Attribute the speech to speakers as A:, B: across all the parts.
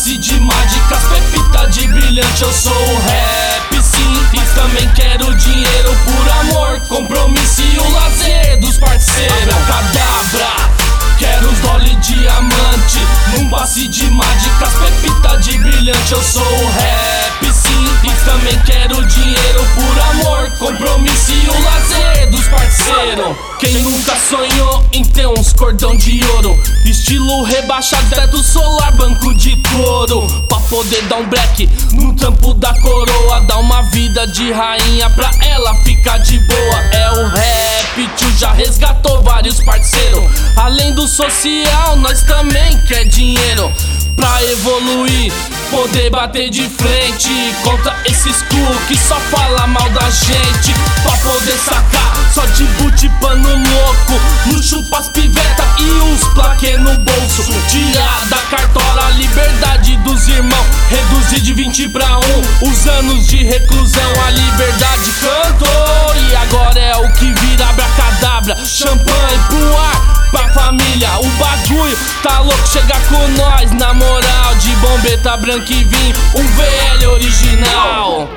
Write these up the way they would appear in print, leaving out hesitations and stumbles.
A: passe de mágicas, pepita de brilhante. Eu sou o rap, sim, mas também quero dinheiro por amor, compromisso e o lazer dos parceiros. Abracadabra, quero os dolly diamante, num passe de mágicas, pepita de brilhante. Eu sou o rap, sim, mas também quero dinheiro por amor, compromisso e o lazer dos parceiros. Quem nunca sonhou em ter uns cordão de ouro, estilo rebaixado, teto solar, banco de couro, pra poder dar um black no tampo da coroa, dar uma vida de rainha pra ela ficar de boa. É o rap, tio, já resgatou vários parceiros. Além do social, nós também quer dinheiro pra evoluir, poder bater de frente contra esses que só fala mal da gente, pra poder sacar só de boot pano louco, luxo pras piveta e os plaquê no bolso. Tirar da cartola a liberdade dos irmãos, reduzir de 20 pra 1 os anos de reclusão. A liberdade cantou e agora é o que vira. Abracadabra, champanhe pro ar, pra família, o bagulho tá louco, chega com nós, na moral, de bombeta branca e vinho, um VL original.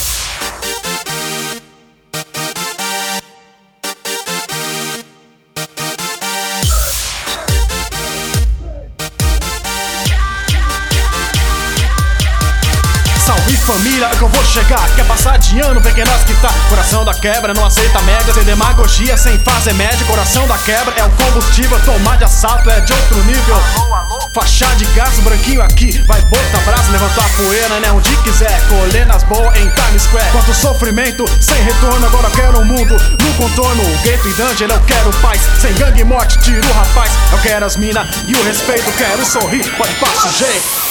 B: Salve família, é que eu vou chegar. Quer passar de ano, vem que é nós que tá. Coração da quebra, não aceita média, sem demagogia, sem fazer média. Coração da quebra é o combustível, tomar de assalto é de outro nível. Faixa de gás, branquinho aqui, vai botar brasa, levantar poeira, né, onde quiser. Colher nas boas em Times Square. Quanto sofrimento, sem retorno, agora eu quero um mundo no contorno. Gueto e dungeon, eu quero paz, sem gangue e morte, tiro o rapaz. Eu quero as mina e o respeito, quero sorrir, pode passar jeito.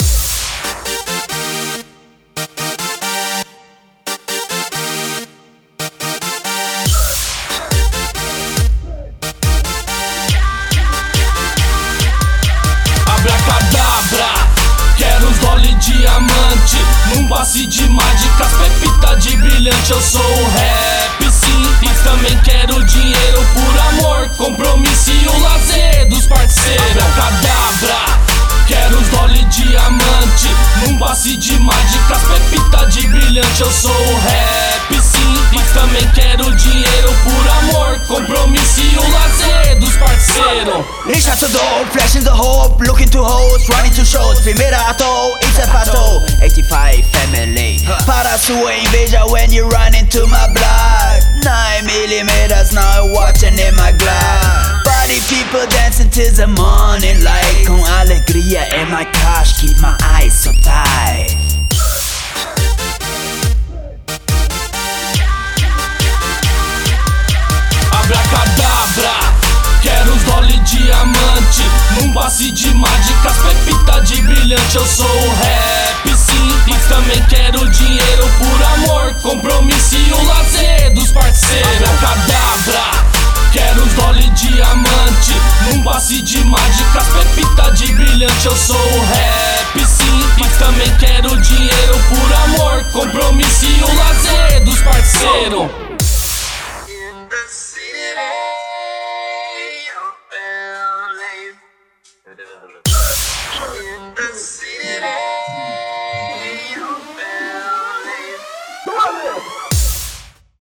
A: Quero os dolly diamante, num passe de mágicas, pepita de brilhante. Eu sou o rap, sim, mas também quero dinheiro por amor, compromisso e o lazer dos parceiros. Abracadabra, quero os dolly diamante, num passe de mágicas, pepita de brilhante. Eu sou o rap, sim, mas também quero dinheiro por amor, compromisso e o lazer dos parceiros.
C: Reach out to door, flash in the hope, looking to host, running to shows. Primeira ato, it's a pato, 85 family. Para sua inveja when you run into my blood. 9mm now watching in my glass. Body people dancing till the morning light. Com alegria in my cash, keep my eyes so tight.
A: Abracadabra, quero os dolly diamante, num passe de mágicas, pepita de brilhante. Eu sou o rap, sim, mas também quero dinheiro por amor, compromisso e o lazer dos parceiros. Abracadabra, quero os dolly diamante, num passe de mágicas, pepita de brilhante. Eu sou o rap, sim, mas também quero dinheiro por amor, compromisso e o lazer dos parceiros.
D: In the city of LA.